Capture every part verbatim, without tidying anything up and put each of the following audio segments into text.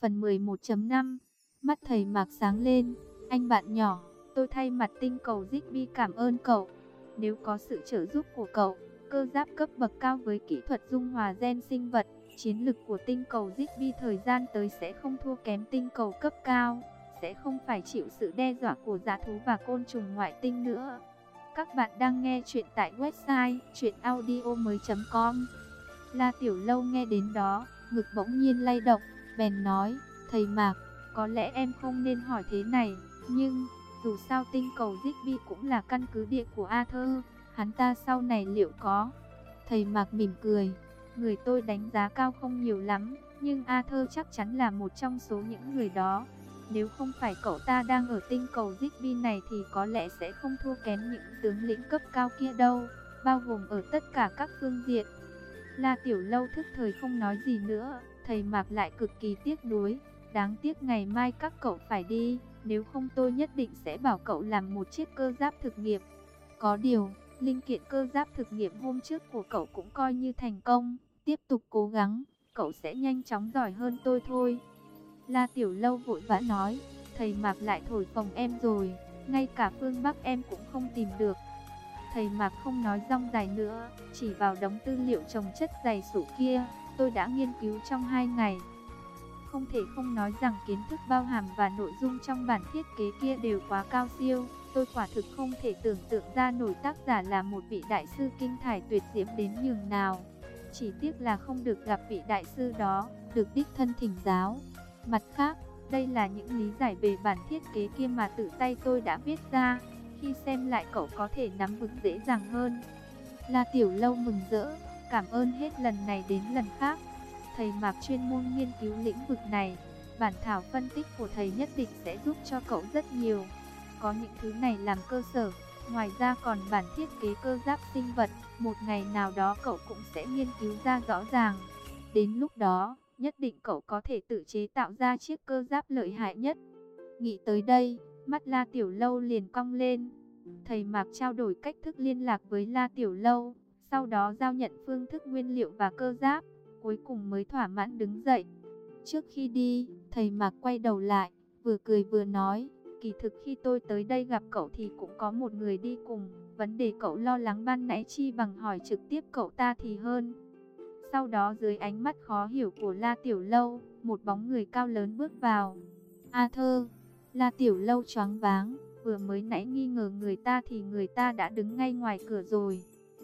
Phần mười một chấm năm. Mắt thầy Mạc sáng lên. Anh bạn nhỏ, tôi thay mặt tinh cầu Zigby cảm ơn cậu. Nếu có sự trợ giúp của cậu, cơ giáp cấp bậc cao với kỹ thuật dung hòa gen sinh vật, chiến lực của tinh cầu Zigby thời gian tới sẽ không thua kém tinh cầu cấp cao, sẽ không phải chịu sự đe dọa của dã thú và côn trùng ngoại tinh nữa. Các bạn đang nghe chuyện tại website truyện audio mới chấm com. La Tiểu Lâu nghe đến đó, ngực bỗng nhiên lay động, bèn nói, thầy Mạc, có lẽ em không nên hỏi thế này, nhưng dù sao tinh cầu Zigby cũng là căn cứ địa của Arthur, hắn ta sau này liệu có... Thầy Mạc mỉm cười, người tôi đánh giá cao không nhiều lắm, nhưng Arthur chắc chắn là một trong số những người đó. Nếu không phải cậu ta đang ở tinh cầu Zigby này thì có lẽ sẽ không thua kém những tướng lĩnh cấp cao kia đâu, bao gồm ở tất cả các phương diện. La Tiểu Lâu thức thời không nói gì nữa, thầy Mạc lại cực kỳ tiếc nuối. Đáng tiếc ngày mai các cậu phải đi, nếu không tôi nhất định sẽ bảo cậu làm một chiếc cơ giáp thực nghiệm. Có điều, linh kiện cơ giáp thực nghiệm hôm trước của cậu cũng coi như thành công, tiếp tục cố gắng, cậu sẽ nhanh chóng giỏi hơn tôi thôi. La Tiểu Lâu vội vã nói, thầy Mạc lại thổi phồng em rồi, ngay cả phương Bắc em cũng không tìm được. Thầy Mạc không nói rong dài nữa, chỉ vào đống tư liệu trồng chất dày sủ kia, tôi đã nghiên cứu trong hai ngày. Không thể không nói rằng kiến thức bao hàm và nội dung trong bản thiết kế kia đều quá cao siêu. Tôi quả thực không thể tưởng tượng ra nổi tác giả là một vị đại sư kinh thải tuyệt diễm đến nhường nào. Chỉ tiếc là không được gặp vị đại sư đó, được đích thân thỉnh giáo. Mặt khác, đây là những lý giải về bản thiết kế kia mà tự tay tôi đã viết ra. Khi xem lại cậu có thể nắm vững dễ dàng hơn. La Tiểu Lâu mừng rỡ, cảm ơn hết lần này đến lần khác. Thầy Mạc chuyên môn nghiên cứu lĩnh vực này, bản thảo phân tích của thầy nhất định sẽ giúp cho cậu rất nhiều. Có những thứ này làm cơ sở, ngoài ra còn bản thiết kế cơ giáp sinh vật, một ngày nào đó cậu cũng sẽ nghiên cứu ra rõ ràng. Đến lúc đó, nhất định cậu có thể tự chế tạo ra chiếc cơ giáp lợi hại nhất. Nghĩ tới đây, mắt La Tiểu Lâu liền cong lên. Thầy Mạc trao đổi cách thức liên lạc với La Tiểu Lâu, sau đó giao nhận phương thức nguyên liệu và cơ giáp, cuối cùng mới thỏa mãn đứng dậy. Trước khi đi, thầy Mạc quay đầu lại, vừa cười vừa nói, kỳ thực khi tôi tới đây gặp cậu thì cũng có một người đi cùng, vấn đề cậu lo lắng ban nãy chi bằng hỏi trực tiếp cậu ta thì hơn. Sau đó dưới ánh mắt khó hiểu của La Tiểu Lâu, một bóng người cao lớn bước vào. Arthur. La Tiểu Lâu choáng váng, vừa mới nãy nghi ngờ người ta thì người ta đã đứng ngay ngoài cửa rồi.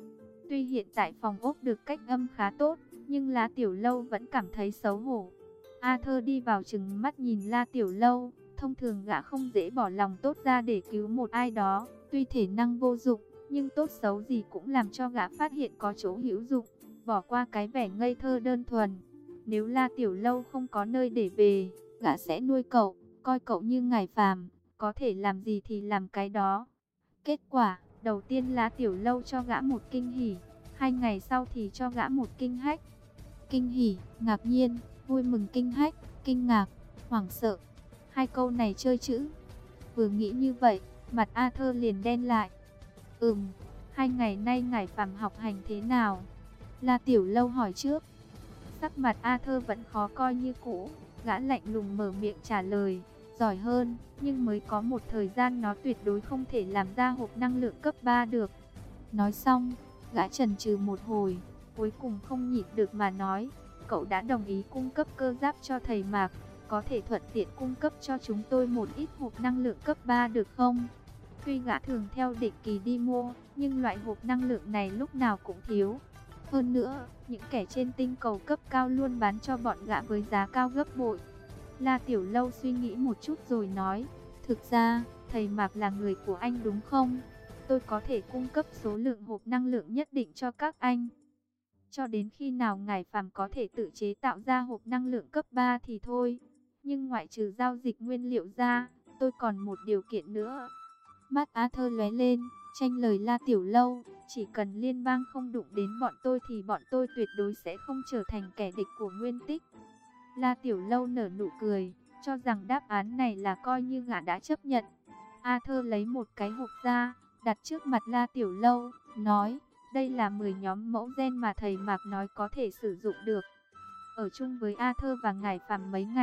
Tuy hiện tại phòng ốc được cách âm khá tốt, nhưng La Tiểu Lâu vẫn cảm thấy xấu hổ. Arthur đi vào trừng mắt nhìn La Tiểu Lâu, thông thường gã không dễ bỏ lòng tốt ra để cứu một ai đó, tuy thể năng vô dụng, nhưng tốt xấu gì cũng làm cho gã phát hiện có chỗ hữu dụng, bỏ qua cái vẻ ngây thơ đơn thuần. Nếu La Tiểu Lâu không có nơi để về, gã sẽ nuôi cậu, coi cậu như ngài phàm, có thể làm gì thì làm cái đó. Kết quả, đầu tiên La Tiểu Lâu cho gã một kinh hỉ, hai ngày sau thì cho gã một kinh hách. Kinh hỉ, ngạc nhiên, vui mừng kinh hách, kinh ngạc, hoảng sợ. Hai câu này chơi chữ. Vừa nghĩ như vậy, mặt Arthur liền đen lại. Ừm, hai ngày nay ngài phàm học hành thế nào? La Tiểu Lâu hỏi trước. Sắc mặt Arthur vẫn khó coi như cũ, gã lạnh lùng mở miệng trả lời. Giỏi hơn, nhưng mới có một thời gian nó tuyệt đối không thể làm ra hộp năng lượng cấp ba được. Nói xong, gã chần chừ một hồi, cuối cùng không nhịn được mà nói, cậu đã đồng ý cung cấp cơ giáp cho thầy Mạc, có thể thuận tiện cung cấp cho chúng tôi một ít hộp năng lượng cấp ba được không? Tuy gã thường theo định kỳ đi mua, nhưng loại hộp năng lượng này lúc nào cũng thiếu. Hơn nữa, những kẻ trên tinh cầu cấp cao luôn bán cho bọn gã với giá cao gấp bội. La Tiểu Lâu suy nghĩ một chút rồi nói, thực ra, thầy Mạc là người của anh đúng không? Tôi có thể cung cấp số lượng hộp năng lượng nhất định cho các anh. Cho đến khi nào ngài phàm có thể tự chế tạo ra hộp năng lượng cấp ba thì thôi. Nhưng ngoại trừ giao dịch nguyên liệu ra, tôi còn một điều kiện nữa. Mắt Arthur lóe lên, tranh lời La Tiểu Lâu, chỉ cần liên bang không đụng đến bọn tôi thì bọn tôi tuyệt đối sẽ không trở thành kẻ địch của Nguyên Tích. La Tiểu Lâu nở nụ cười, cho rằng đáp án này là coi như gã đã chấp nhận. Arthur lấy một cái hộp ra, đặt trước mặt La Tiểu Lâu, nói, đây là mười nhóm mẫu gen mà thầy Mạc nói có thể sử dụng được. Ở chung với Arthur và ngài phàm mấy ngày,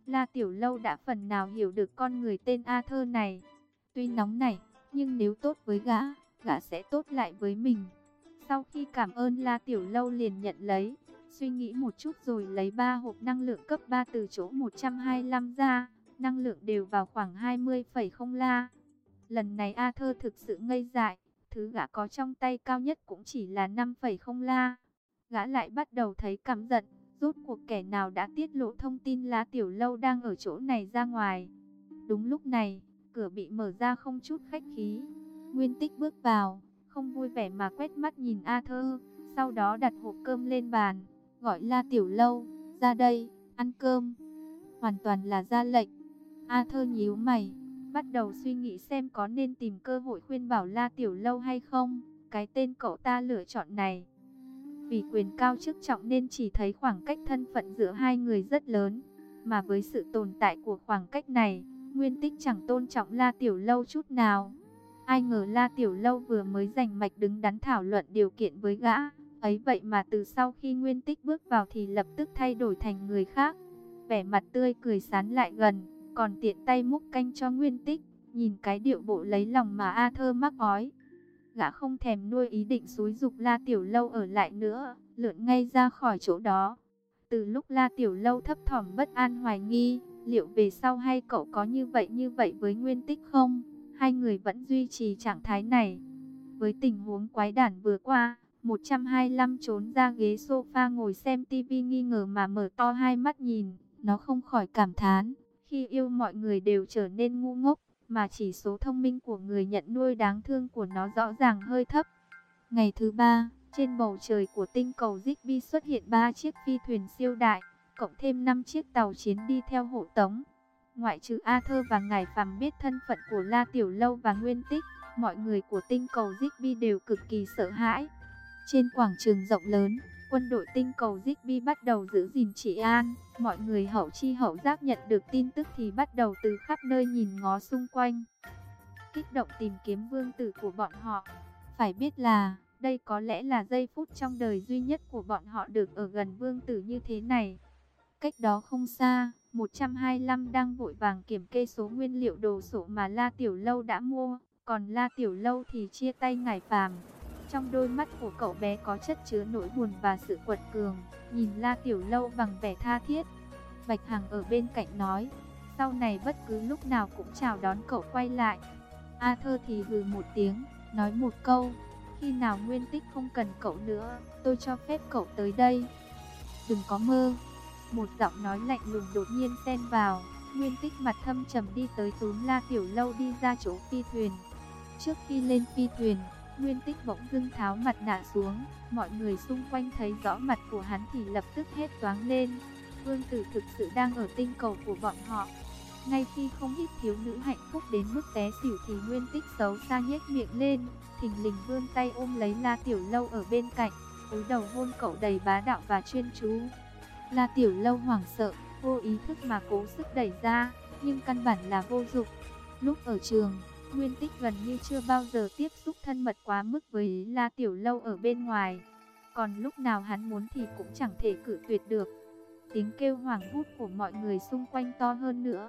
La Tiểu Lâu đã phần nào hiểu được con người tên Arthur này. Tuy nóng nảy, nhưng nếu tốt với gã, gã sẽ tốt lại với mình. Sau khi cảm ơn, La Tiểu Lâu liền nhận lấy, suy nghĩ một chút rồi lấy ba hộp năng lượng cấp ba từ chỗ một trăm hai mươi lăm ra, năng lượng đều vào khoảng hai mươi phẩy không la. Lần này Arthur thực sự ngây dại, thứ gã có trong tay cao nhất cũng chỉ là năm phẩy không la. Gã lại bắt đầu thấy căm giận, rốt cuộc kẻ nào đã tiết lộ thông tin La Tiểu Lâu đang ở chỗ này ra ngoài. Đúng lúc này, cửa bị mở ra không chút khách khí. Nguyên Tích bước vào, không vui vẻ mà quét mắt nhìn Arthur, sau đó đặt hộp cơm lên bàn, gọi La Tiểu Lâu, ra đây, ăn cơm. Hoàn toàn là ra lệnh. Arthur nhíu mày, bắt đầu suy nghĩ xem có nên tìm cơ hội khuyên bảo La Tiểu Lâu hay không. Cái tên cậu ta lựa chọn này, vì quyền cao chức trọng nên chỉ thấy khoảng cách thân phận giữa hai người rất lớn. Mà với sự tồn tại của khoảng cách này, Nguyên Tích chẳng tôn trọng La Tiểu Lâu chút nào. Ai ngờ La Tiểu Lâu vừa mới rành mạch đứng đắn thảo luận điều kiện với gã, ấy vậy mà từ sau khi Nguyên Tích bước vào thì lập tức thay đổi thành người khác. Vẻ mặt tươi cười sán lại gần, còn tiện tay múc canh cho Nguyên Tích, nhìn cái điệu bộ lấy lòng mà Arthur mắc ói. Gã không thèm nuôi ý định xúi giục La Tiểu Lâu ở lại nữa, lượn ngay ra khỏi chỗ đó. Từ lúc La Tiểu Lâu thấp thỏm bất an hoài nghi, liệu về sau hay cậu có như vậy như vậy với Nguyên Tích không? Hai người vẫn duy trì trạng thái này. Với tình huống quái đản vừa qua, một trăm hai mươi lăm trốn ra ghế sofa ngồi xem tivi nghi ngờ mà mở to hai mắt nhìn. Nó không khỏi cảm thán, khi yêu mọi người đều trở nên ngu ngốc, mà chỉ số thông minh của người nhận nuôi đáng thương của nó rõ ràng hơi thấp. Ngày thứ ba, trên bầu trời của tinh cầu Zigby xuất hiện ba chiếc phi thuyền siêu đại, cộng thêm năm chiếc tàu chiến đi theo hộ tống. Ngoại trừ Arthur và Ngải Phàm biết thân phận của La Tiểu Lâu và Nguyên Tích, mọi người của tinh cầu Zigby đều cực kỳ sợ hãi. Trên quảng trường rộng lớn, quân đội tinh cầu Zigby bắt đầu giữ gìn trị an. Mọi người hậu chi hậu giác nhận được tin tức thì bắt đầu từ khắp nơi nhìn ngó xung quanh, kích động tìm kiếm vương tử của bọn họ. Phải biết là, đây có lẽ là giây phút trong đời duy nhất của bọn họ được ở gần vương tử như thế này. Cách đó không xa, một trăm hai mươi lăm đang vội vàng kiểm kê số nguyên liệu đồ sộ mà La Tiểu Lâu đã mua. Còn La Tiểu Lâu thì chia tay Ngải Phàm. Trong đôi mắt của cậu bé có chất chứa nỗi buồn và sự quật cường, nhìn La Tiểu Lâu bằng vẻ tha thiết. Bạch Hằng ở bên cạnh nói, sau này bất cứ lúc nào cũng chào đón cậu quay lại. Arthur thì hừ một tiếng, nói một câu, khi nào Nguyên Tích không cần cậu nữa, tôi cho phép cậu tới đây. Đừng có mơ. Một giọng nói lạnh lùng đột nhiên xen vào. Nguyên Tích mặt thâm trầm đi tới túm La Tiểu Lâu đi ra chỗ phi thuyền. Trước khi lên phi thuyền, Nguyên Tích bỗng dưng tháo mặt nạ xuống. Mọi người xung quanh thấy rõ mặt của hắn thì lập tức hét toáng lên. Vương tử thực sự đang ở tinh cầu của bọn họ. Ngay khi không ít thiếu nữ hạnh phúc đến mức té xỉu thì Nguyên Tích xấu xa nhếch miệng lên, thình lình vươn tay ôm lấy La Tiểu Lâu ở bên cạnh, cúi đầu hôn cậu đầy bá đạo và chuyên chú. La Tiểu Lâu hoảng sợ, vô ý thức mà cố sức đẩy ra, nhưng căn bản là vô dụng. Lúc ở trường, Nguyên Tích gần như chưa bao giờ tiếp xúc thân mật quá mức với La Tiểu Lâu ở bên ngoài. Còn lúc nào hắn muốn thì cũng chẳng thể cự tuyệt được. Tiếng kêu hoảng hốt của mọi người xung quanh to hơn nữa.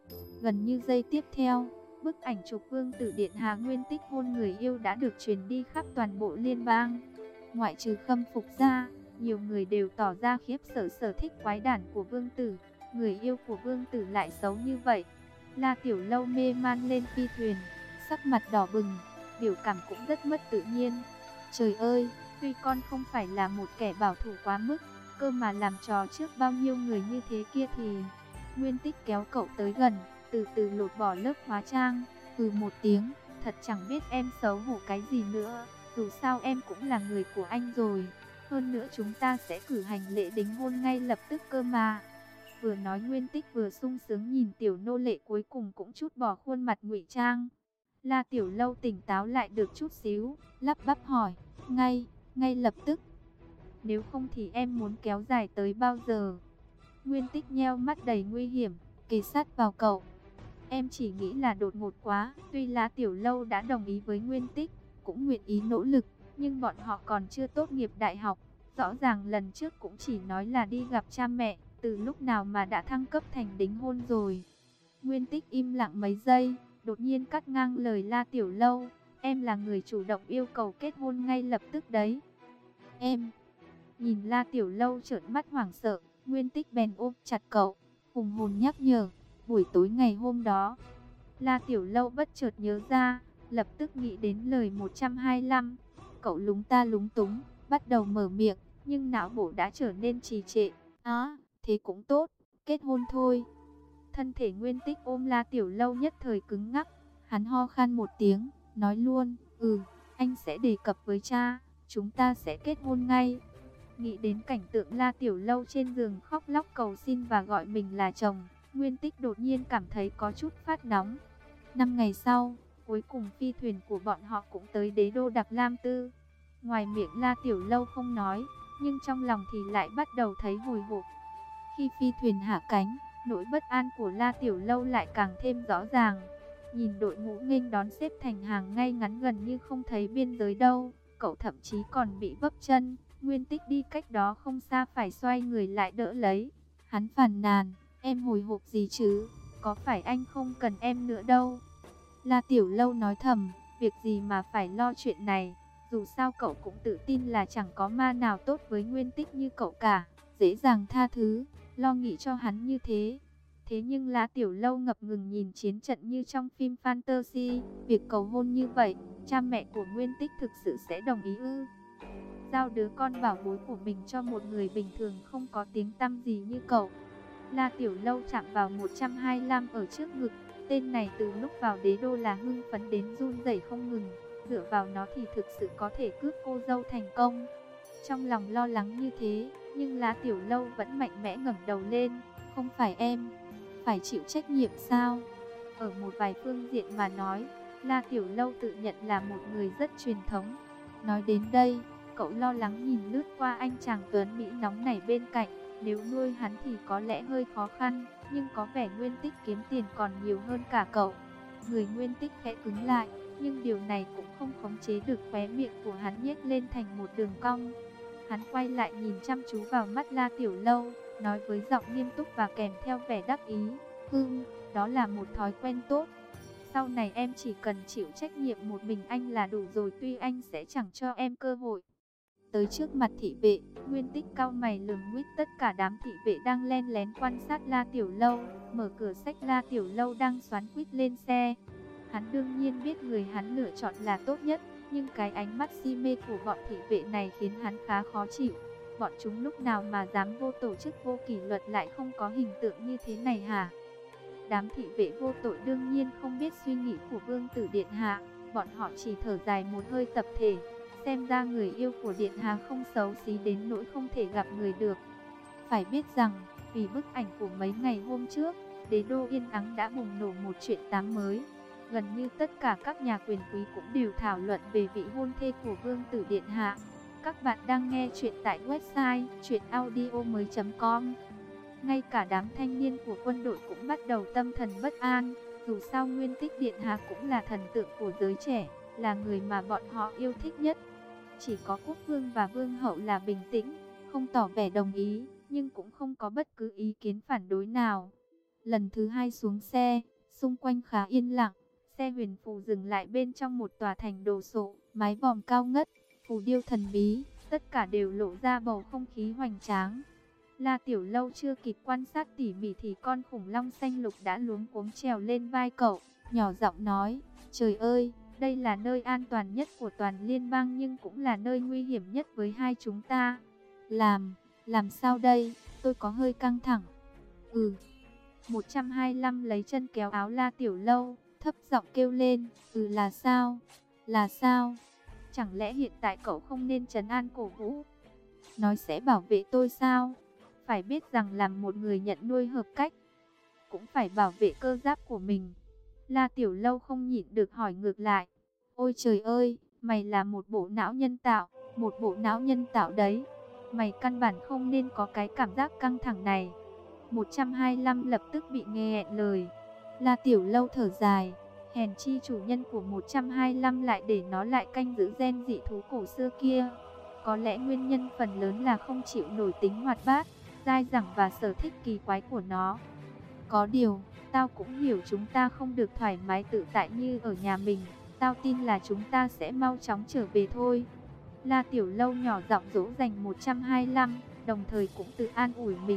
Gần như giây tiếp theo, bức ảnh chụp vương tử điện hạ Nguyên Tích hôn người yêu đã được truyền đi khắp toàn bộ liên bang. Ngoại trừ khâm phục ra, nhiều người đều tỏ ra khiếp sợ sở thích quái đản của vương tử. Người yêu của vương tử lại xấu như vậy. La Tiểu Lâu mê man lên phi thuyền, sắc mặt đỏ bừng, biểu cảm cũng rất mất tự nhiên. Trời ơi, tuy con không phải là một kẻ bảo thủ quá mức, cơ mà làm trò trước bao nhiêu người như thế kia thì... Nguyên Tích kéo cậu tới gần, từ từ lột bỏ lớp hóa trang, ừ một tiếng, thật chẳng biết em xấu hổ cái gì nữa, dù sao em cũng là người của anh rồi, hơn nữa chúng ta sẽ cử hành lễ đính hôn ngay lập tức cơ mà. Vừa nói Nguyên Tích vừa sung sướng nhìn tiểu nô lệ cuối cùng cũng chút bỏ khuôn mặt ngụy trang. La Tiểu Lâu tỉnh táo lại được chút xíu, lắp bắp hỏi, ngay, ngay lập tức. Nếu không thì em muốn kéo dài tới bao giờ? Nguyên Tích nheo mắt đầy nguy hiểm, kề sát vào cậu. Em chỉ nghĩ là đột ngột quá, tuy La Tiểu Lâu đã đồng ý với Nguyên Tích, cũng nguyện ý nỗ lực, nhưng bọn họ còn chưa tốt nghiệp đại học. Rõ ràng lần trước cũng chỉ nói là đi gặp cha mẹ, từ lúc nào mà đã thăng cấp thành đính hôn rồi? Nguyên Tích im lặng mấy giây, đột nhiên cắt ngang lời La Tiểu Lâu. Em là người chủ động yêu cầu kết hôn ngay lập tức đấy. Em. Nhìn La Tiểu Lâu trợn mắt hoảng sợ, Nguyên Tích bèn ôm chặt cậu, hùng hồn nhắc nhở. Buổi tối ngày hôm đó, La Tiểu Lâu bất chợt nhớ ra, lập tức nghĩ đến lời một trăm hai mươi lăm. Cậu lúng ta lúng túng, bắt đầu mở miệng, nhưng não bộ đã trở nên trì trệ. Á, thế cũng tốt, kết hôn thôi. Thân thể Nguyên Tích ôm La Tiểu Lâu nhất thời cứng ngắc, hắn ho khan một tiếng, nói luôn, ừ, anh sẽ đề cập với cha, chúng ta sẽ kết hôn ngay. Nghĩ đến cảnh tượng La Tiểu Lâu trên giường khóc lóc cầu xin và gọi mình là chồng, Nguyên Tích đột nhiên cảm thấy có chút phát nóng. Năm ngày sau, cuối cùng phi thuyền của bọn họ cũng tới đế đô Đặc Lam Tư. Ngoài miệng La Tiểu Lâu không nói, nhưng trong lòng thì lại bắt đầu thấy hồi hộp. Khi phi thuyền hạ cánh, nỗi bất an của La Tiểu Lâu lại càng thêm rõ ràng. Nhìn đội ngũ nghênh đón xếp thành hàng ngay ngắn gần như không thấy biên giới đâu, cậu thậm chí còn bị vấp chân. Nguyên Tích đi cách đó không xa phải xoay người lại đỡ lấy. Hắn phàn nàn, em hồi hộp gì chứ, có phải anh không cần em nữa đâu. La Tiểu Lâu nói thầm, việc gì mà phải lo chuyện này, dù sao cậu cũng tự tin là chẳng có ma nào tốt với Nguyên Tích như cậu cả, dễ dàng tha thứ, lo nghĩ cho hắn như thế. Thế nhưng La Tiểu Lâu ngập ngừng nhìn chiến trận như trong phim fantasy, việc cầu hôn như vậy, cha mẹ của Nguyên Tích thực sự sẽ đồng ý ư? Giao đứa con bảo bối của mình cho một người bình thường không có tiếng tăm gì như cậu. La Tiểu Lâu chạm vào một trăm hai mươi lăm ở trước ngực, tên này từ lúc vào đế đô là hưng phấn đến run rẩy không ngừng, dựa vào nó thì thực sự có thể cướp cô dâu thành công. Trong lòng lo lắng như thế, nhưng La Tiểu Lâu vẫn mạnh mẽ ngẩng đầu lên, không phải em, phải chịu trách nhiệm sao? Ở một vài phương diện mà nói, La Tiểu Lâu tự nhận là một người rất truyền thống. Nói đến đây, cậu lo lắng nhìn lướt qua anh chàng tuấn Mỹ nóng nảy bên cạnh. Nếu nuôi hắn thì có lẽ hơi khó khăn, nhưng có vẻ Nguyên Tích kiếm tiền còn nhiều hơn cả cậu. Người Nguyên Tích khẽ cứng lại, nhưng điều này cũng không khống chế được khóe miệng của hắn nhếch lên thành một đường cong. Hắn quay lại nhìn chăm chú vào mắt La Tiểu Lâu, nói với giọng nghiêm túc và kèm theo vẻ đắc ý, "Hừm, đó là một thói quen tốt. Sau này em chỉ cần chịu trách nhiệm một mình anh là đủ rồi, tuy anh sẽ chẳng cho em cơ hội." Tới trước mặt thị vệ, Nguyên Tích cau mày lườm nguyết tất cả đám thị vệ đang len lén quan sát La Tiểu Lâu, mở cửa xách La Tiểu Lâu đang xoắn quýt lên xe. Hắn đương nhiên biết người hắn lựa chọn là tốt nhất, nhưng cái ánh mắt si mê của bọn thị vệ này khiến hắn khá khó chịu. Bọn chúng lúc nào mà dám vô tổ chức vô kỷ luật lại không có hình tượng như thế này hả? Đám thị vệ vô tội đương nhiên không biết suy nghĩ của Vương tử Điện Hạ, bọn họ chỉ thở dài một hơi tập thể. Xem ra người yêu của Điện Hạ không xấu xí đến nỗi không thể gặp người được. Phải biết rằng, vì bức ảnh của mấy ngày hôm trước, đế đô yên ắng đã bùng nổ một chuyện tám mới. Gần như tất cả các nhà quyền quý cũng đều thảo luận về vị hôn thê của Vương tử Điện Hạ. Các bạn đang nghe chuyện tại website truyện audio mới chấm com. Ngay cả đám thanh niên của quân đội cũng bắt đầu tâm thần bất an. Dù sao Nguyên Tích Điện Hạ cũng là thần tượng của giới trẻ, là người mà bọn họ yêu thích nhất. Chỉ có quốc vương và vương hậu là bình tĩnh, không tỏ vẻ đồng ý, nhưng cũng không có bất cứ ý kiến phản đối nào. Lần thứ hai xuống xe, xung quanh khá yên lặng. Xe huyền phù dừng lại bên trong một tòa thành đồ sộ, mái vòm cao ngất, phù điêu thần bí, tất cả đều lộ ra bầu không khí hoành tráng. La Tiểu Lâu chưa kịp quan sát tỉ mỉ thì con khủng long xanh lục đã luống cuống trèo lên vai cậu, nhỏ giọng nói, trời ơi, đây là nơi an toàn nhất của toàn liên bang nhưng cũng là nơi nguy hiểm nhất với hai chúng ta. Làm, làm sao đây, tôi có hơi căng thẳng. Ừ, một trăm hai mươi lăm lấy chân kéo áo La Tiểu Lâu, thấp giọng kêu lên, ừ là sao, là sao, chẳng lẽ hiện tại cậu không nên trấn an cổ vũ, nói sẽ bảo vệ tôi sao? Phải biết rằng làm một người nhận nuôi hợp cách, cũng phải bảo vệ cơ giáp của mình. La Tiểu Lâu không nhịn được hỏi ngược lại, ôi trời ơi, mày là một bộ não nhân tạo, một bộ não nhân tạo đấy, mày căn bản không nên có cái cảm giác căng thẳng này. một trăm hai mươi lăm lập tức bị nghẹn lời. La Tiểu Lâu thở dài, hèn chi chủ nhân của một trăm hai mươi lăm lại để nó lại canh giữ gen dị thú cổ xưa kia. Có lẽ nguyên nhân phần lớn là không chịu nổi tính hoạt bát. dai dẳng và sở thích kỳ quái của nó. Có điều, tao cũng hiểu chúng ta không được thoải mái tự tại như ở nhà mình. Tao tin là chúng ta sẽ mau chóng trở về thôi. La Tiểu Lâu nhỏ giọng dỗ dành một trăm hai mươi lăm, đồng thời cũng tự an ủi mình.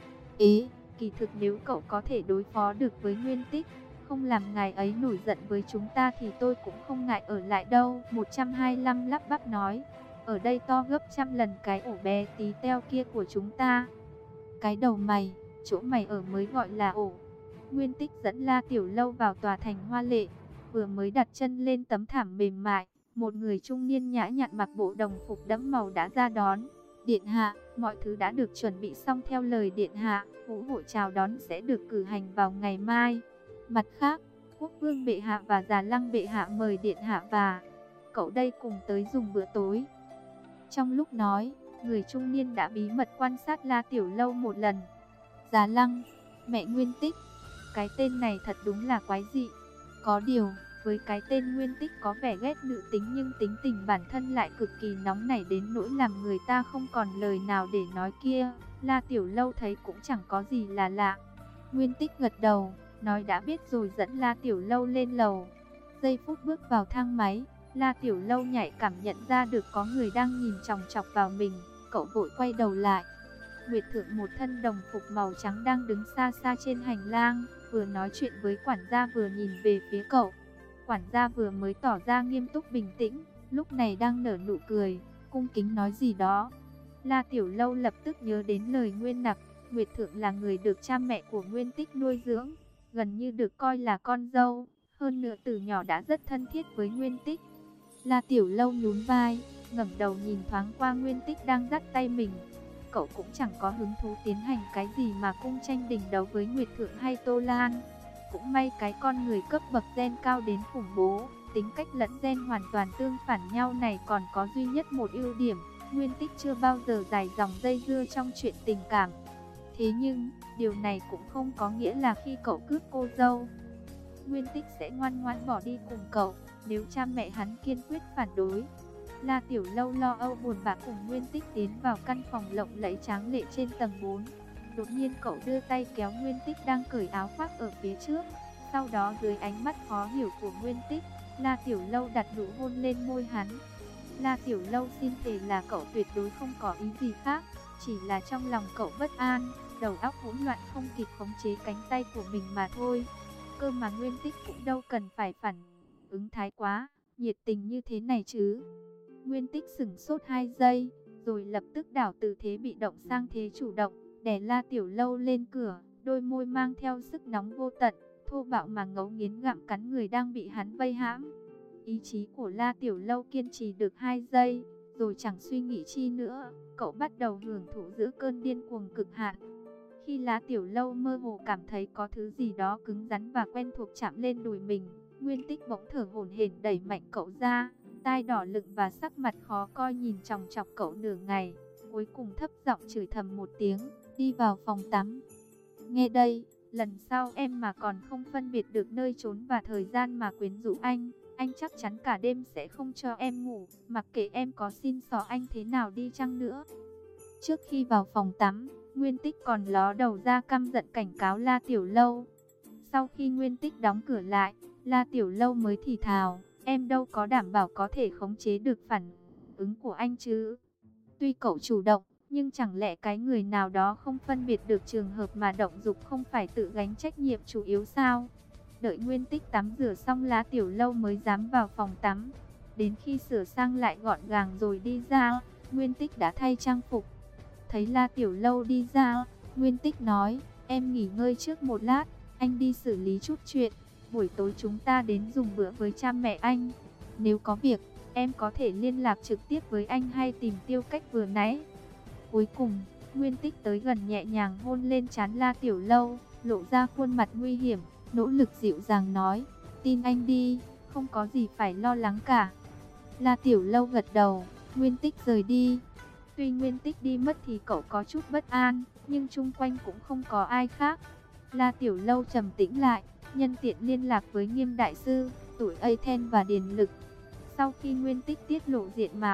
Ý, kỳ thực nếu cậu có thể đối phó được với Nguyên Tích, không làm ngài ấy nổi giận với chúng ta thì tôi cũng không ngại ở lại đâu. một trăm hai mươi lăm lắp bắp nói, ở đây to gấp trăm lần cái ổ bé tí teo kia của chúng ta. Cái đầu mày, chỗ mày ở mới gọi là ổ. Nguyên Tích dẫn La Tiểu Lâu vào tòa thành hoa lệ, vừa mới đặt chân lên tấm thảm mềm mại, một người trung niên nhã nhặn mặc bộ đồng phục đẫm màu đã ra đón. Điện hạ, mọi thứ đã được chuẩn bị xong theo lời điện hạ, vũ hội chào đón sẽ được cử hành vào ngày mai. Mặt khác, quốc vương bệ hạ và già lăng bệ hạ mời điện hạ và cậu đây cùng tới dùng bữa tối. Trong lúc nói, người trung niên đã bí mật quan sát La Tiểu Lâu một lần. Già lăng, mẹ Nguyên Tích, cái tên này thật đúng là quái dị. Có điều, với cái tên Nguyên Tích có vẻ ghét nữ tính nhưng tính tình bản thân lại cực kỳ nóng nảy đến nỗi làm người ta không còn lời nào để nói kia, La Tiểu Lâu thấy cũng chẳng có gì là lạ. Nguyên Tích gật đầu, nói đã biết rồi dẫn La Tiểu Lâu lên lầu. Giây phút bước vào thang máy, La Tiểu Lâu nhạy cảm nhận ra được có người đang nhìn chòng chọc vào mình, cậu vội quay đầu lại. Nguyệt Thượng một thân đồng phục màu trắng đang đứng xa xa trên hành lang, vừa nói chuyện với quản gia vừa nhìn về phía cậu. Quản gia vừa mới tỏ ra nghiêm túc bình tĩnh, lúc này đang nở nụ cười, cung kính nói gì đó. La Tiểu Lâu lập tức nhớ đến lời Nguyên Nặc, Nguyệt Thượng là người được cha mẹ của Nguyên Tích nuôi dưỡng, gần như được coi là con dâu, hơn nữa từ nhỏ đã rất thân thiết với Nguyên Tích. La Tiểu Lâu nhún vai, ngẩng đầu nhìn thoáng qua Nguyên Tích đang dắt tay mình. Cậu cũng chẳng có hứng thú tiến hành cái gì mà cung tranh đình đấu với Nguyệt Thượng hay Tô Lan. Cũng may cái con người cấp bậc gen cao đến khủng bố, tính cách lẫn gen hoàn toàn tương phản nhau này còn có duy nhất một ưu điểm, Nguyên Tích chưa bao giờ dài dòng dây dưa trong chuyện tình cảm. Thế nhưng, điều này cũng không có nghĩa là khi cậu cướp cô dâu, Nguyên Tích sẽ ngoan ngoãn bỏ đi cùng cậu, nếu cha mẹ hắn kiên quyết phản đối. La Tiểu Lâu lo âu buồn bã cùng Nguyên Tích tiến vào căn phòng lộng lẫy tráng lệ trên tầng bốn. Đột nhiên cậu đưa tay kéo Nguyên Tích đang cởi áo khoác ở phía trước. Sau đó dưới ánh mắt khó hiểu của Nguyên Tích, La Tiểu Lâu đặt nụ hôn lên môi hắn. La Tiểu Lâu xin thề là cậu tuyệt đối không có ý gì khác, chỉ là trong lòng cậu bất an, đầu óc hỗn loạn không kịp khống chế cánh tay của mình mà thôi. Cơ mà Nguyên Tích cũng đâu cần phải phản ứng thái quá nhiệt tình như thế này chứ. Nguyên Tích sửng sốt hai giây, rồi lập tức đảo từ thế bị động sang thế chủ động, đè La Tiểu Lâu lên cửa, đôi môi mang theo sức nóng vô tận, thô bạo mà ngấu nghiến gặm cắn người đang bị hắn vây hãm. Ý chí của La Tiểu Lâu kiên trì được hai giây, rồi chẳng suy nghĩ chi nữa, cậu bắt đầu hưởng thụ giữa cơn điên cuồng cực hạn. Khi La Tiểu Lâu mơ hồ cảm thấy có thứ gì đó cứng rắn và quen thuộc chạm lên đùi mình, Nguyên Tích bỗng thở hổn hển đẩy mạnh cậu ra, tai đỏ lựng và sắc mặt khó coi nhìn chòng chọc cậu nửa ngày, cuối cùng thấp giọng chửi thầm một tiếng, đi vào phòng tắm. Nghe đây, lần sau em mà còn không phân biệt được nơi trốn và thời gian mà quyến rũ anh, anh chắc chắn cả đêm sẽ không cho em ngủ, mặc kệ em có xin xỏ anh thế nào đi chăng nữa. Trước khi vào phòng tắm, Nguyên Tích còn ló đầu ra căm giận cảnh cáo La Tiểu Lâu. Sau khi Nguyên Tích đóng cửa lại, La Tiểu Lâu mới thì thào, em đâu có đảm bảo có thể khống chế được phản ứng của anh chứ. Tuy cậu chủ động, nhưng chẳng lẽ cái người nào đó không phân biệt được trường hợp mà động dục không phải tự gánh trách nhiệm chủ yếu sao? Đợi Nguyên Tích tắm rửa xong La Tiểu Lâu mới dám vào phòng tắm. Đến khi sửa sang lại gọn gàng rồi đi ra, Nguyên Tích đã thay trang phục. Thấy La Tiểu Lâu đi ra, Nguyên Tích nói, em nghỉ ngơi trước một lát, anh đi xử lý chút chuyện. Buổi tối chúng ta đến dùng bữa với cha mẹ anh. Nếu có việc, em có thể liên lạc trực tiếp với anh hay tìm Tiêu Cách vừa nãy. Cuối cùng, Nguyên Tích tới gần nhẹ nhàng hôn lên trán La Tiểu Lâu, lộ ra khuôn mặt nguy hiểm, nỗ lực dịu dàng nói, tin anh đi, không có gì phải lo lắng cả. La Tiểu Lâu gật đầu, Nguyên Tích rời đi. Tuy Nguyên Tích đi mất thì cậu có chút bất an, nhưng chung quanh cũng không có ai khác. La Tiểu Lâu trầm tĩnh lại, nhân tiện liên lạc với Nghiêm Đại Sư, Tuổi Athens và Điền Lực. Sau khi Nguyên Tích tiết lộ diện mạo,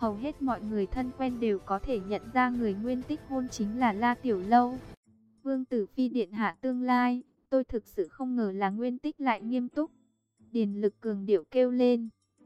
hầu hết mọi người thân quen đều có thể nhận ra người Nguyên Tích hôn chính là La Tiểu Lâu. Vương Tử Phi điện hạ tương lai, tôi thực sự không ngờ là Nguyên Tích lại nghiêm túc. Điền Lực cường điệu kêu lên.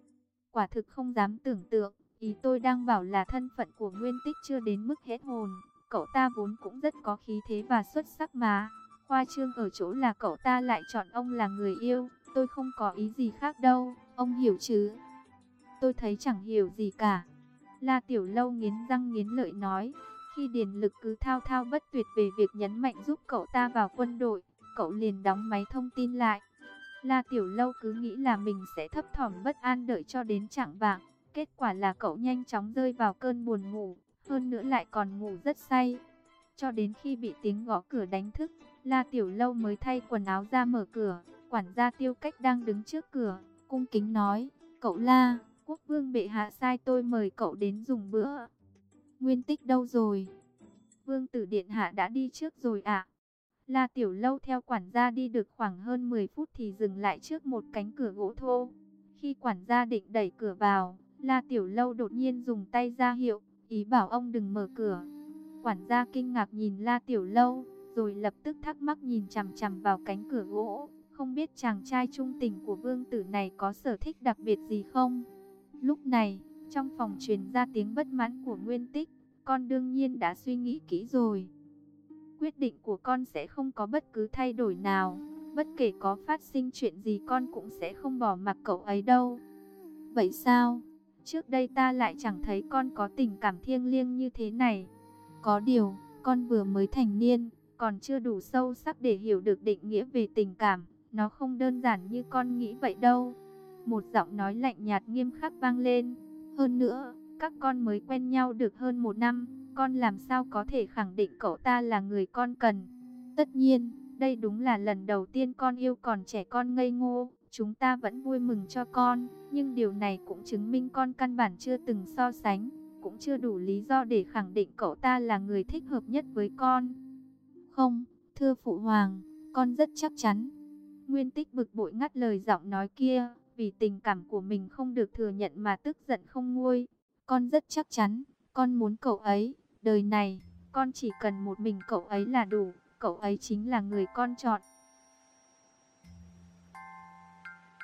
Quả thực không dám tưởng tượng, ý tôi đang bảo là thân phận của Nguyên Tích chưa đến mức hết hồn. Cậu ta vốn cũng rất có khí thế và xuất sắc mà. Khoa trương ở chỗ là cậu ta lại chọn ông là người yêu. Tôi không có ý gì khác đâu, ông hiểu chứ? Tôi thấy chẳng hiểu gì cả. La Tiểu Lâu nghiến răng nghiến lợi nói. Khi Điền Lực cứ thao thao bất tuyệt về việc nhấn mạnh giúp cậu ta vào quân đội, cậu liền đóng máy thông tin lại. La Tiểu Lâu cứ nghĩ là mình sẽ thấp thỏm bất an đợi cho đến chạng vạng. Kết quả là cậu nhanh chóng rơi vào cơn buồn ngủ, hơn nữa lại còn ngủ rất say. Cho đến khi bị tiếng gõ cửa đánh thức, La Tiểu Lâu mới thay quần áo ra mở cửa. Quản gia Tiêu Cách đang đứng trước cửa, cung kính nói, cậu La, quốc vương bệ hạ sai tôi mời cậu đến dùng bữa. Nguyên Tích đâu rồi? Vương tử điện hạ đã đi trước rồi ạ. La Tiểu Lâu theo quản gia đi được khoảng hơn mười phút thì dừng lại trước một cánh cửa gỗ thô. Khi quản gia định đẩy cửa vào, La Tiểu Lâu đột nhiên dùng tay ra hiệu, ý bảo ông đừng mở cửa. Quản gia kinh ngạc nhìn La Tiểu Lâu, rồi lập tức thắc mắc nhìn chằm chằm vào cánh cửa gỗ. Không biết chàng trai trung tình của vương tử này có sở thích đặc biệt gì không? Lúc này, trong phòng truyền ra tiếng bất mãn của Nguyên Tích. Con đương nhiên đã suy nghĩ kỹ rồi. Quyết định của con sẽ không có bất cứ thay đổi nào. Bất kể có phát sinh chuyện gì con cũng sẽ không bỏ mặc cậu ấy đâu. Vậy sao? Trước đây ta lại chẳng thấy con có tình cảm thiêng liêng như thế này. Có điều, con vừa mới thành niên, còn chưa đủ sâu sắc để hiểu được định nghĩa về tình cảm. Nó không đơn giản như con nghĩ vậy đâu. Một giọng nói lạnh nhạt nghiêm khắc vang lên. Hơn nữa, các con mới quen nhau được hơn một năm, con làm sao có thể khẳng định cậu ta là người con cần. Tất nhiên, đây đúng là lần đầu tiên con yêu còn trẻ con ngây ngô, chúng ta vẫn vui mừng cho con, nhưng điều này cũng chứng minh con căn bản chưa từng so sánh, cũng chưa đủ lý do để khẳng định cậu ta là người thích hợp nhất với con. Không, thưa phụ hoàng, con rất chắc chắn. Nguyên Tích bực bội ngắt lời giọng nói kia, vì tình cảm của mình không được thừa nhận mà tức giận không nguôi. Con rất chắc chắn, con muốn cậu ấy, đời này, con chỉ cần một mình cậu ấy là đủ, cậu ấy chính là người con chọn.